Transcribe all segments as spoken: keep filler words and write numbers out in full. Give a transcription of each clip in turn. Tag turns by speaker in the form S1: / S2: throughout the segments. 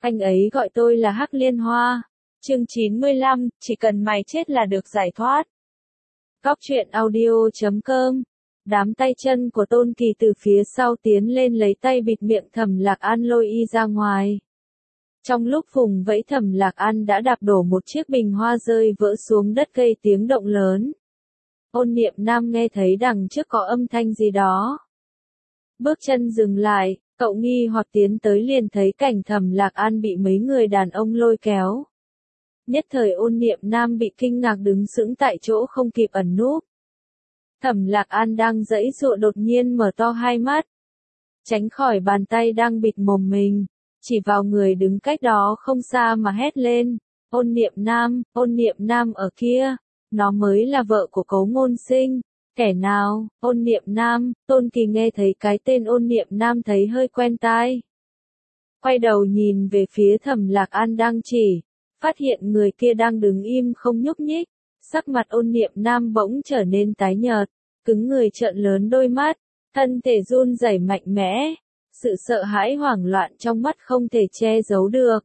S1: Anh ấy gọi tôi là Hắc Liên Hoa. Chương chín mươi lăm, chỉ cần mày chết là được giải thoát. Góc truyện audio chấm com. Đám tay chân của Tôn Kỳ từ phía sau tiến lên lấy tay bịt miệng Thẩm Lạc An lôi y ra ngoài. Trong lúc vùng vẫy Thẩm Lạc An đã đạp đổ một chiếc bình hoa rơi vỡ xuống đất gây tiếng động lớn. Ôn Niệm Nam nghe thấy đằng trước có âm thanh gì đó. Bước chân dừng lại, cậu nghi hoặc tiến tới liền thấy cảnh Thẩm Lạc An bị mấy người đàn ông lôi kéo. Nhất thời Ôn Niệm Nam bị kinh ngạc đứng sững tại chỗ không kịp ẩn núp. Thẩm Lạc An đang giãy giụa đột nhiên mở to hai mắt. Tránh khỏi bàn tay đang bịt mồm mình, chỉ vào người đứng cách đó không xa mà hét lên. Ôn Niệm Nam, Ôn Niệm Nam ở kia, nó mới là vợ của Cố Ngôn Sinh. Kẻ nào? Ôn Niệm Nam. Tôn Kỳ nghe thấy cái tên Ôn Niệm Nam thấy hơi quen tai. Quay đầu nhìn về phía Thẩm Lạc An đang chỉ, phát hiện người kia đang đứng im không nhúc nhích. Sắc mặt Ôn Niệm Nam bỗng trở nên tái nhợt, cứng người trợn lớn đôi mắt, thân thể run rẩy mạnh mẽ, sự sợ hãi hoảng loạn trong mắt không thể che giấu được.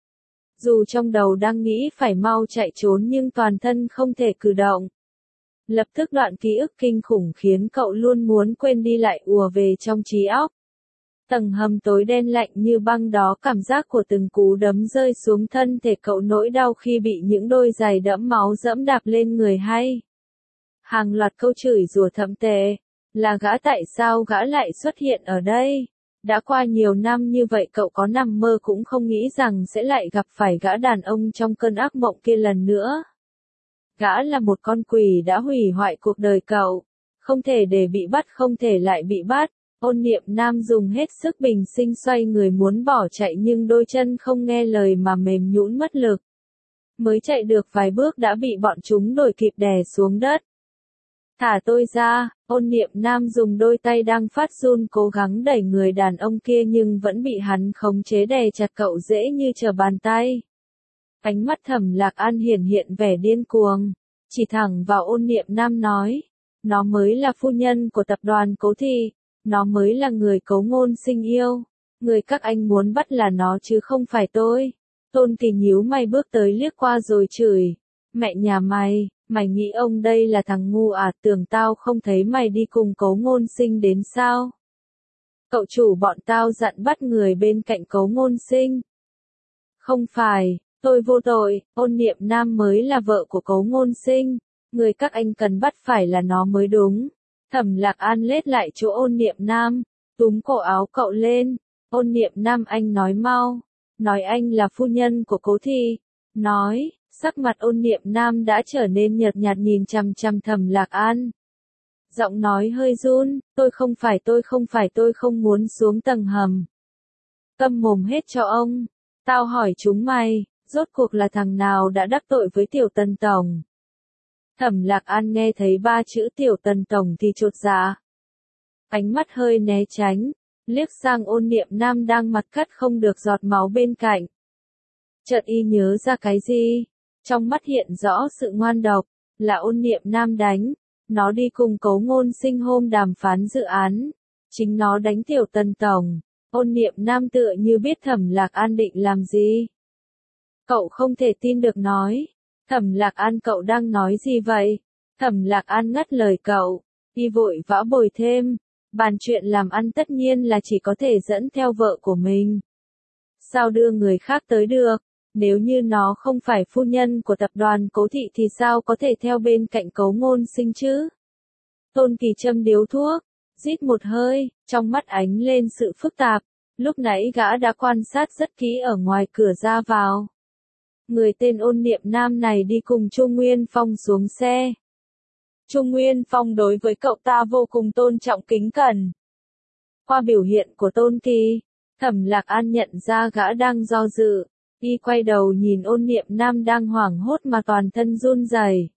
S1: Dù trong đầu đang nghĩ phải mau chạy trốn nhưng toàn thân không thể cử động. Lập tức đoạn ký ức kinh khủng khiến cậu luôn muốn quên đi lại ùa về trong trí óc. Tầng hầm tối đen lạnh như băng đó, cảm giác của từng cú đấm rơi xuống thân thể cậu, nỗi đau khi bị những đôi giày đẫm máu dẫm đạp lên người hay. Hàng loạt câu chửi rủa thậm tệ, là gã, tại sao gã lại xuất hiện ở đây? Đã qua nhiều năm như vậy cậu có nằm mơ cũng không nghĩ rằng sẽ lại gặp phải gã đàn ông trong cơn ác mộng kia lần nữa. Gã là một con quỷ đã hủy hoại cuộc đời cậu, không thể để bị bắt, không thể lại bị bắt. Ôn Niệm Nam dùng hết sức bình sinh xoay người muốn bỏ chạy nhưng đôi chân không nghe lời mà mềm nhũn mất lực. Mới chạy được vài bước đã bị bọn chúng đuổi kịp đè xuống đất. Thả tôi ra. Ôn Niệm Nam dùng đôi tay đang phát run cố gắng đẩy người đàn ông kia nhưng vẫn bị hắn khống chế đè chặt cậu dễ như trở bàn tay. Ánh mắt Thẩm Lạc An hiển hiện vẻ điên cuồng, chỉ thẳng vào Ôn Niệm Nam nói, nó mới là phu nhân của tập đoàn Cố Thị, nó mới là người Cố Ngôn Sinh yêu, người các anh muốn bắt là nó chứ không phải tôi. Tôn Kỳ nhíu mày bước tới liếc qua rồi chửi, mẹ nhà mày, mày nghĩ ông đây là thằng ngu à, tưởng tao không thấy mày đi cùng Cố Ngôn Sinh đến sao? Cậu chủ bọn tao dặn bắt người bên cạnh Cố Ngôn Sinh. Không phải, tôi vô tội, Ôn Niệm Nam mới là vợ của Cố Ngôn Sinh, người các anh cần bắt phải là nó mới đúng. Thẩm Lạc An lết lại chỗ Ôn Niệm Nam, túm cổ áo cậu lên. Ôn Niệm Nam, anh nói mau, nói anh là phu nhân của Cố Thị, nói. Sắc mặt Ôn Niệm Nam đã trở nên nhợt nhạt nhìn chằm chằm Thẩm Lạc An. Giọng nói hơi run, tôi không phải tôi không phải tôi không muốn xuống tầng hầm. Câm mồm hết cho ông, tao hỏi chúng mày, rốt cuộc là thằng nào đã đắc tội với Tiểu Tần Tổng? Thẩm Lạc An nghe thấy ba chữ Tiểu Tần Tổng thì chột dạ. Ánh mắt hơi né tránh, liếc sang Ôn Niệm Nam đang mặt cắt không được giọt máu bên cạnh. Chợt y nhớ ra cái gì, trong mắt hiện rõ sự ngoan độc, là Ôn Niệm Nam đánh, nó đi cùng Cố Ngôn Sinh hôm đàm phán dự án, chính nó đánh Tiểu Tần Tổng. Ôn Niệm Nam tựa như biết Thẩm Lạc An định làm gì. Cậu không thể tin được nói, Thẩm Lạc An, cậu đang nói gì vậy? Thẩm Lạc An ngắt lời cậu, y vội vã bồi thêm, bàn chuyện làm ăn tất nhiên là chỉ có thể dẫn theo vợ của mình. Sao đưa người khác tới được? Nếu như nó không phải phu nhân của tập đoàn Cố Thị thì sao có thể theo bên cạnh Cố Ngôn Sinh chứ? Tôn Kỳ châm điếu thuốc, rít một hơi, trong mắt ánh lên sự phức tạp, lúc nãy gã đã quan sát rất kỹ ở ngoài cửa ra vào. Người tên Ôn Niệm Nam này đi cùng Trung Nguyên Phong xuống xe. Trung Nguyên Phong đối với cậu ta vô cùng tôn trọng kính cẩn. Qua biểu hiện của Tôn Kỳ, Thẩm Lạc An nhận ra gã đang do dự. Y quay đầu nhìn Ôn Niệm Nam đang hoảng hốt mà toàn thân run rẩy.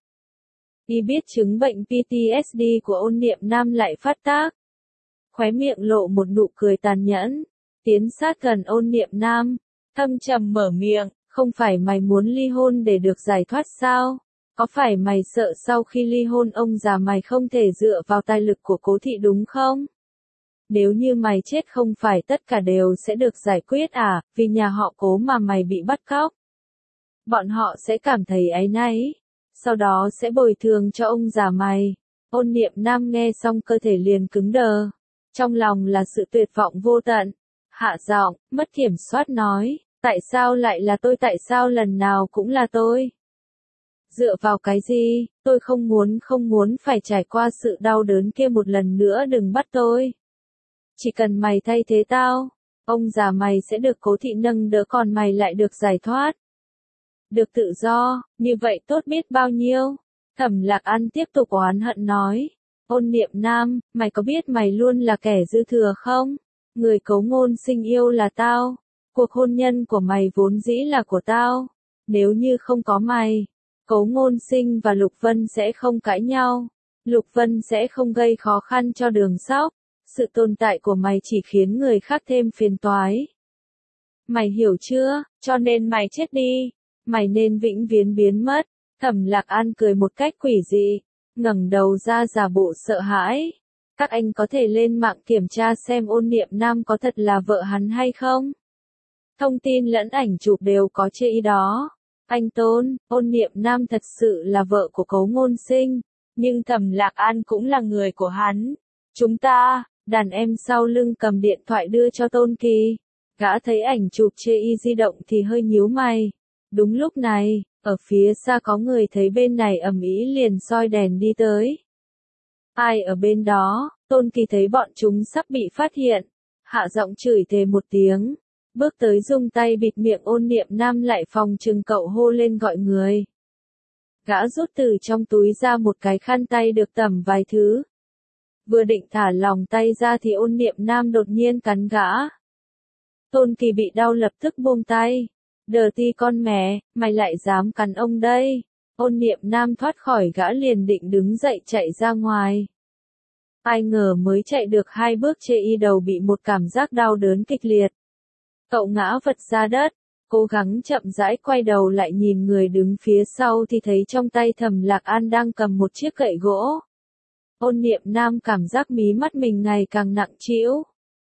S1: Y biết chứng bệnh pê tê ét đê của Ôn Niệm Nam lại phát tác. Khóe miệng lộ một nụ cười tàn nhẫn, tiến sát gần Ôn Niệm Nam, thâm trầm mở miệng, không phải mày muốn ly hôn để được giải thoát sao? Có phải mày sợ sau khi ly hôn ông già mày không thể dựa vào tài lực của Cố Thị đúng không? Nếu như mày chết không phải tất cả đều sẽ được giải quyết à, vì nhà họ Cố mà mày bị bắt cóc. Bọn họ sẽ cảm thấy áy náy, sau đó sẽ bồi thường cho ông già mày. Ôn Niệm Nam nghe xong cơ thể liền cứng đờ, trong lòng là sự tuyệt vọng vô tận. Hạ giọng, mất kiểm soát nói, tại sao lại là tôi, tại sao lần nào cũng là tôi? Dựa vào cái gì, tôi không muốn không muốn phải trải qua sự đau đớn kia một lần nữa, đừng bắt tôi. Chỉ cần mày thay thế tao, ông già mày sẽ được Cố thị nâng đỡ, còn mày lại được giải thoát. Được tự do, như vậy tốt biết bao nhiêu. Thẩm Lạc An tiếp tục oán hận nói, Ôn Niệm Nam, mày có biết mày luôn là kẻ dư thừa không? Người Cố Ngôn Sinh yêu là tao, cuộc hôn nhân của mày vốn dĩ là của tao. Nếu như không có mày, Cố Ngôn Sinh và Lục Vân sẽ không cãi nhau, Lục Vân sẽ không gây khó khăn cho Đường Sóc. Sự tồn tại của mày chỉ khiến người khác thêm phiền toái. Mày hiểu chưa, cho nên mày chết đi, mày nên vĩnh viễn biến mất. Thẩm Lạc An cười một cách quỷ dị, ngẩng đầu ra giả bộ sợ hãi. Các anh có thể lên mạng kiểm tra xem Ôn Niệm Nam có thật là vợ hắn hay không. Thông tin lẫn ảnh chụp đều có chê ý đó. Anh Tôn, Ôn Niệm Nam thật sự là vợ của Cố Ngôn Sinh, nhưng Thẩm Lạc An cũng là người của hắn. Chúng ta, đàn em sau lưng cầm điện thoại đưa cho Tôn Kỳ. Gã thấy ảnh chụp chê y di động thì hơi nhíu mày. Đúng lúc này, ở phía xa có người thấy bên này ầm ĩ liền soi đèn đi tới. Ai ở bên đó? Tôn Kỳ thấy bọn chúng sắp bị phát hiện, hạ giọng chửi thề một tiếng, bước tới dùng tay bịt miệng Ôn Niệm Nam lại, phòng trừng cậu hô lên gọi người. Gã rút từ trong túi ra một cái khăn tay được tẩm vài thứ. Vừa định thả lòng tay ra thì Ôn Niệm Nam đột nhiên cắn gã. Tôn Kỳ bị đau lập tức buông tay. Đờ ti con mẹ, mày lại dám cắn ông đây. Ôn Niệm Nam thoát khỏi gã liền định đứng dậy chạy ra ngoài. Ai ngờ mới chạy được hai bước chê y đầu bị một cảm giác đau đớn kịch liệt. Cậu ngã vật ra đất, cố gắng chậm rãi quay đầu lại nhìn người đứng phía sau thì thấy trong tay Thẩm Lạc An đang cầm một chiếc gậy gỗ. Ôn Niệm Nam cảm giác mí mắt mình ngày càng nặng trĩu.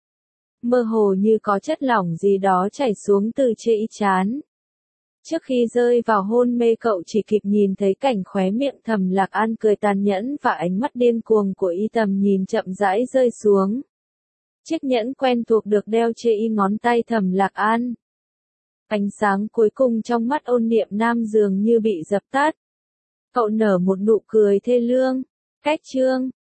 S1: Mơ hồ như có chất lỏng gì đó chảy xuống từ chê y trán. Trước khi rơi vào hôn mê cậu chỉ kịp nhìn thấy cảnh khóe miệng Thẩm Lạc An cười tàn nhẫn và ánh mắt điên cuồng của y tầm nhìn chậm rãi rơi xuống. Chiếc nhẫn quen thuộc được đeo chê y ngón tay Thẩm Lạc An. Ánh sáng cuối cùng trong mắt Ôn Niệm Nam dường như bị dập tắt. Cậu nở một nụ cười thê lương. Cách chương